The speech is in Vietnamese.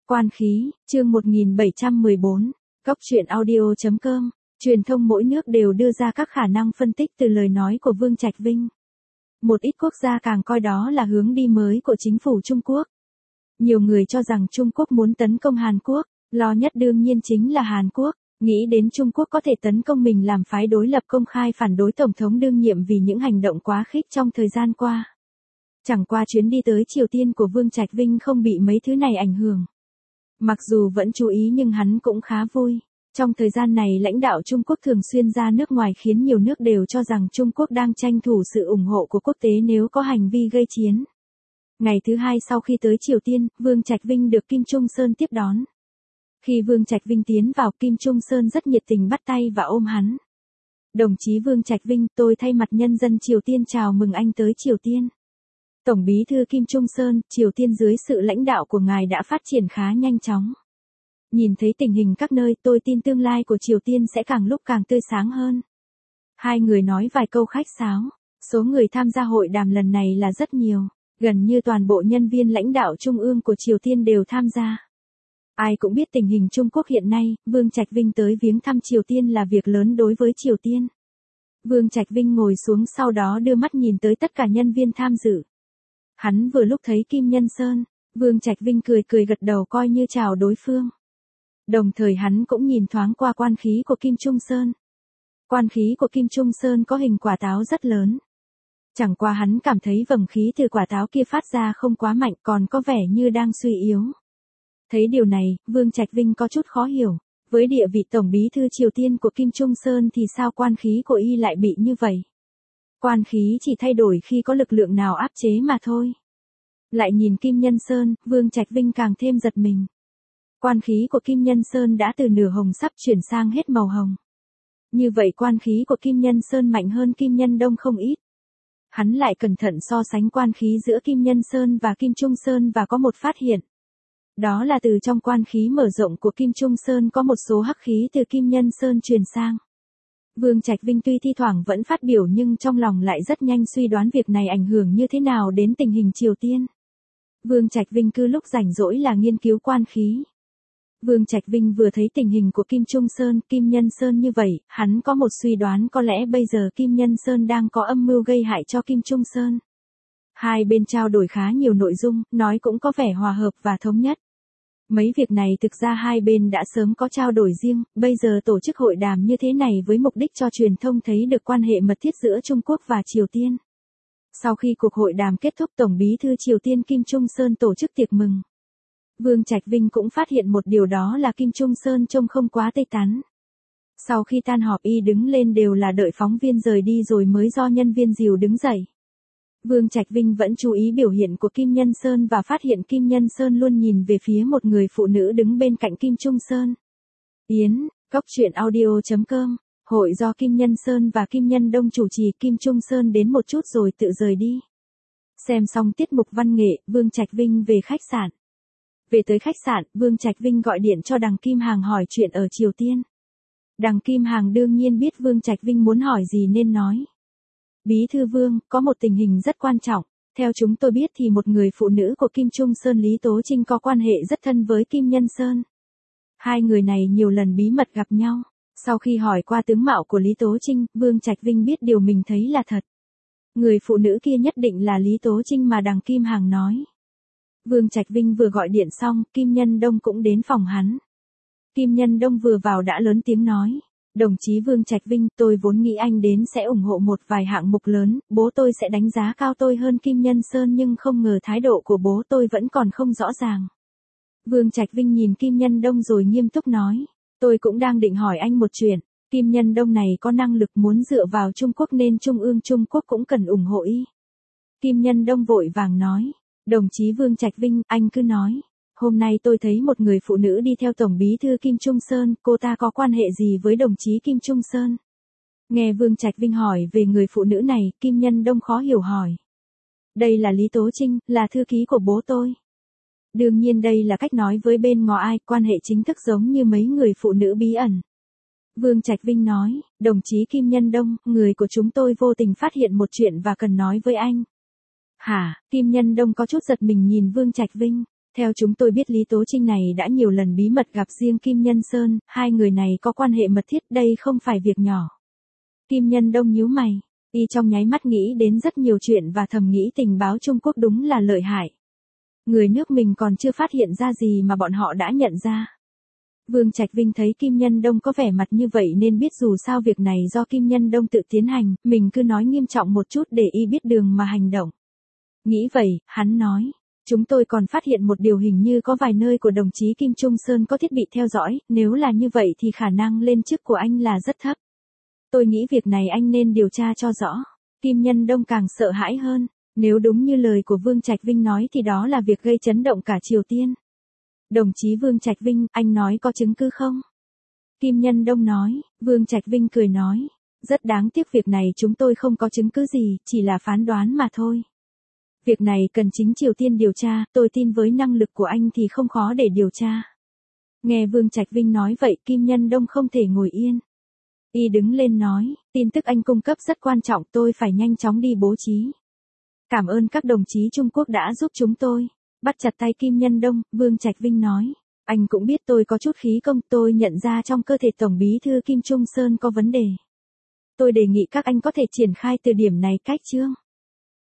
Quan khí, chương 1714, Cóc truyện audio.com, truyền thông mỗi nước đều đưa ra các khả năng phân tích từ lời nói của Vương Trạch Vinh. Một ít quốc gia càng coi đó là hướng đi mới của chính phủ Trung Quốc. Nhiều người cho rằng Trung Quốc muốn tấn công Hàn Quốc, lo nhất đương nhiên chính là Hàn Quốc, nghĩ đến Trung Quốc có thể tấn công mình làm phái đối lập công khai phản đối Tổng thống đương nhiệm vì những hành động quá khích trong thời gian qua. Chẳng qua chuyến đi tới Triều Tiên của Vương Trạch Vinh không bị mấy thứ này ảnh hưởng. Mặc dù vẫn chú ý nhưng hắn cũng khá vui. Trong thời gian này lãnh đạo Trung Quốc thường xuyên ra nước ngoài khiến nhiều nước đều cho rằng Trung Quốc đang tranh thủ sự ủng hộ của quốc tế nếu có hành vi gây chiến. Ngày thứ hai sau khi tới Triều Tiên, Vương Trạch Vinh được Kim Trung Sơn tiếp đón. Khi Vương Trạch Vinh tiến vào, Kim Trung Sơn rất nhiệt tình bắt tay và ôm hắn. Đồng chí Vương Trạch Vinh, tôi thay mặt nhân dân Triều Tiên chào mừng anh tới Triều Tiên. Tổng bí thư Kim Trung Sơn, Triều Tiên dưới sự lãnh đạo của ngài đã phát triển khá nhanh chóng. Nhìn thấy tình hình các nơi, tôi tin tương lai của Triều Tiên sẽ càng lúc càng tươi sáng hơn. Hai người nói vài câu khách sáo. Số người tham gia hội đàm lần này là rất nhiều. Gần như toàn bộ nhân viên lãnh đạo trung ương của Triều Tiên đều tham gia. Ai cũng biết tình hình Trung Quốc hiện nay, Vương Trạch Vinh tới viếng thăm Triều Tiên là việc lớn đối với Triều Tiên. Vương Trạch Vinh ngồi xuống sau đó đưa mắt nhìn tới tất cả nhân viên tham dự. Hắn vừa lúc thấy Kim Nhân Sơn, Vương Trạch Vinh cười cười gật đầu coi như chào đối phương. Đồng thời hắn cũng nhìn thoáng qua quan khí của Kim Trung Sơn. Quan khí của Kim Trung Sơn có hình quả táo rất lớn. Chẳng qua hắn cảm thấy vầng khí từ quả táo kia phát ra không quá mạnh, còn có vẻ như đang suy yếu. Thấy điều này, Vương Trạch Vinh có chút khó hiểu. Với địa vị Tổng bí thư Triều Tiên của Kim Trung Sơn thì sao quan khí của y lại bị như vậy? Quan khí chỉ thay đổi khi có lực lượng nào áp chế mà thôi. Lại nhìn Kim Nhân Sơn, Vương Trạch Vinh càng thêm giật mình. Quan khí của Kim Nhân Sơn đã từ nửa hồng sắp chuyển sang hết màu hồng. Như vậy quan khí của Kim Nhân Sơn mạnh hơn Kim Nhân Đông không ít. Hắn lại cẩn thận so sánh quan khí giữa Kim Nhân Sơn và Kim Trung Sơn và có một phát hiện. Đó là từ trong quan khí mở rộng của Kim Trung Sơn có một số hắc khí từ Kim Nhân Sơn truyền sang. Vương Trạch Vinh tuy thi thoảng vẫn phát biểu nhưng trong lòng lại rất nhanh suy đoán việc này ảnh hưởng như thế nào đến tình hình Triều Tiên. Vương Trạch Vinh cứ lúc rảnh rỗi là nghiên cứu quan khí. Vương Trạch Vinh vừa thấy tình hình của Kim Trung Sơn, Kim Nhân Sơn như vậy, hắn có một suy đoán có lẽ bây giờ Kim Nhân Sơn đang có âm mưu gây hại cho Kim Trung Sơn. Hai bên trao đổi khá nhiều nội dung, nói cũng có vẻ hòa hợp và thống nhất. Mấy việc này thực ra hai bên đã sớm có trao đổi riêng, bây giờ tổ chức hội đàm như thế này với mục đích cho truyền thông thấy được quan hệ mật thiết giữa Trung Quốc và Triều Tiên. Sau khi cuộc hội đàm kết thúc, Tổng bí thư Triều Tiên Kim Trung Sơn tổ chức tiệc mừng. Vương Trạch Vinh cũng phát hiện một điều đó là Kim Trung Sơn trông không quá tươi tắn. Sau khi tan họp y đứng lên đều là đợi phóng viên rời đi rồi mới do nhân viên dìu đứng dậy. Vương Trạch Vinh vẫn chú ý biểu hiện của Kim Nhân Sơn và phát hiện Kim Nhân Sơn luôn nhìn về phía một người phụ nữ đứng bên cạnh Kim Trung Sơn. Yến, Cóc truyện audio.com, hội do Kim Nhân Sơn và Kim Nhân Đông chủ trì, Kim Trung Sơn đến một chút rồi tự rời đi. Xem xong tiết mục văn nghệ, Vương Trạch Vinh về khách sạn. Về tới khách sạn, Vương Trạch Vinh gọi điện cho Đằng Kim Hàng hỏi chuyện ở Triều Tiên. Đằng Kim Hàng đương nhiên biết Vương Trạch Vinh muốn hỏi gì nên nói. Bí thư Vương, có một tình hình rất quan trọng. Theo chúng tôi biết thì một người phụ nữ của Kim Trung Sơn Lý Tố Trinh có quan hệ rất thân với Kim Nhân Sơn. Hai người này nhiều lần bí mật gặp nhau. Sau khi hỏi qua tướng mạo của Lý Tố Trinh, Vương Trạch Vinh biết điều mình thấy là thật. Người phụ nữ kia nhất định là Lý Tố Trinh mà Đằng Kim Hàng nói. Vương Trạch Vinh vừa gọi điện xong, Kim Nhân Đông cũng đến phòng hắn. Kim Nhân Đông vừa vào đã lớn tiếng nói. Đồng chí Vương Trạch Vinh, tôi vốn nghĩ anh đến sẽ ủng hộ một vài hạng mục lớn, bố tôi sẽ đánh giá cao tôi hơn Kim Nhân Sơn nhưng không ngờ thái độ của bố tôi vẫn còn không rõ ràng. Vương Trạch Vinh nhìn Kim Nhân Đông rồi nghiêm túc nói. Tôi cũng đang định hỏi anh một chuyện. Kim Nhân Đông này có năng lực muốn dựa vào Trung Quốc nên Trung ương Trung Quốc cũng cần ủng hộ y. Kim Nhân Đông vội vàng nói. Đồng chí Vương Trạch Vinh, anh cứ nói. Hôm nay tôi thấy một người phụ nữ đi theo Tổng bí thư Kim Trung Sơn, cô ta có quan hệ gì với đồng chí Kim Trung Sơn? Nghe Vương Trạch Vinh hỏi về người phụ nữ này, Kim Nhân Đông khó hiểu hỏi. Đây là Lý Tố Trinh, là thư ký của bố tôi. Đương nhiên đây là cách nói với bên ngoài ai, quan hệ chính thức giống như mấy người phụ nữ bí ẩn. Vương Trạch Vinh nói, đồng chí Kim Nhân Đông, người của chúng tôi vô tình phát hiện một chuyện và cần nói với anh. Hả? Kim Nhân Đông có chút giật mình nhìn Vương Trạch Vinh. Theo chúng tôi biết Lý Tố Trinh này đã nhiều lần bí mật gặp riêng Kim Nhân Sơn, hai người này có quan hệ mật thiết, đây không phải việc nhỏ. Kim Nhân Đông nhíu mày, y trong nháy mắt nghĩ đến rất nhiều chuyện và thầm nghĩ tình báo Trung Quốc đúng là lợi hại. Người nước mình còn chưa phát hiện ra gì mà bọn họ đã nhận ra. Vương Trạch Vinh thấy Kim Nhân Đông có vẻ mặt như vậy nên biết dù sao việc này do Kim Nhân Đông tự tiến hành, mình cứ nói nghiêm trọng một chút để y biết đường mà hành động. Nghĩ vậy, hắn nói, chúng tôi còn phát hiện một điều, hình như có vài nơi của đồng chí Kim Trung Sơn có thiết bị theo dõi, nếu là như vậy thì khả năng lên chức của anh là rất thấp. Tôi nghĩ việc này anh nên điều tra cho rõ. Kim Nhân Đông càng sợ hãi hơn, nếu đúng như lời của Vương Trạch Vinh nói thì đó là việc gây chấn động cả Triều Tiên. Đồng chí Vương Trạch Vinh, anh nói có chứng cứ không? Kim Nhân Đông nói. Vương Trạch Vinh cười nói, rất đáng tiếc việc này chúng tôi không có chứng cứ gì, chỉ là phán đoán mà thôi. Việc này cần chính Triều Tiên điều tra, tôi tin với năng lực của anh thì không khó để điều tra. Nghe Vương Trạch Vinh nói vậy, Kim Nhân Đông không thể ngồi yên. Y đứng lên nói, tin tức anh cung cấp rất quan trọng, tôi phải nhanh chóng đi bố trí. Cảm ơn các đồng chí Trung Quốc đã giúp chúng tôi. Bắt chặt tay Kim Nhân Đông, Vương Trạch Vinh nói, anh cũng biết tôi có chút khí công, tôi nhận ra trong cơ thể Tổng bí thư Kim Trung Sơn có vấn đề. Tôi đề nghị các anh có thể triển khai từ điểm này cách chương.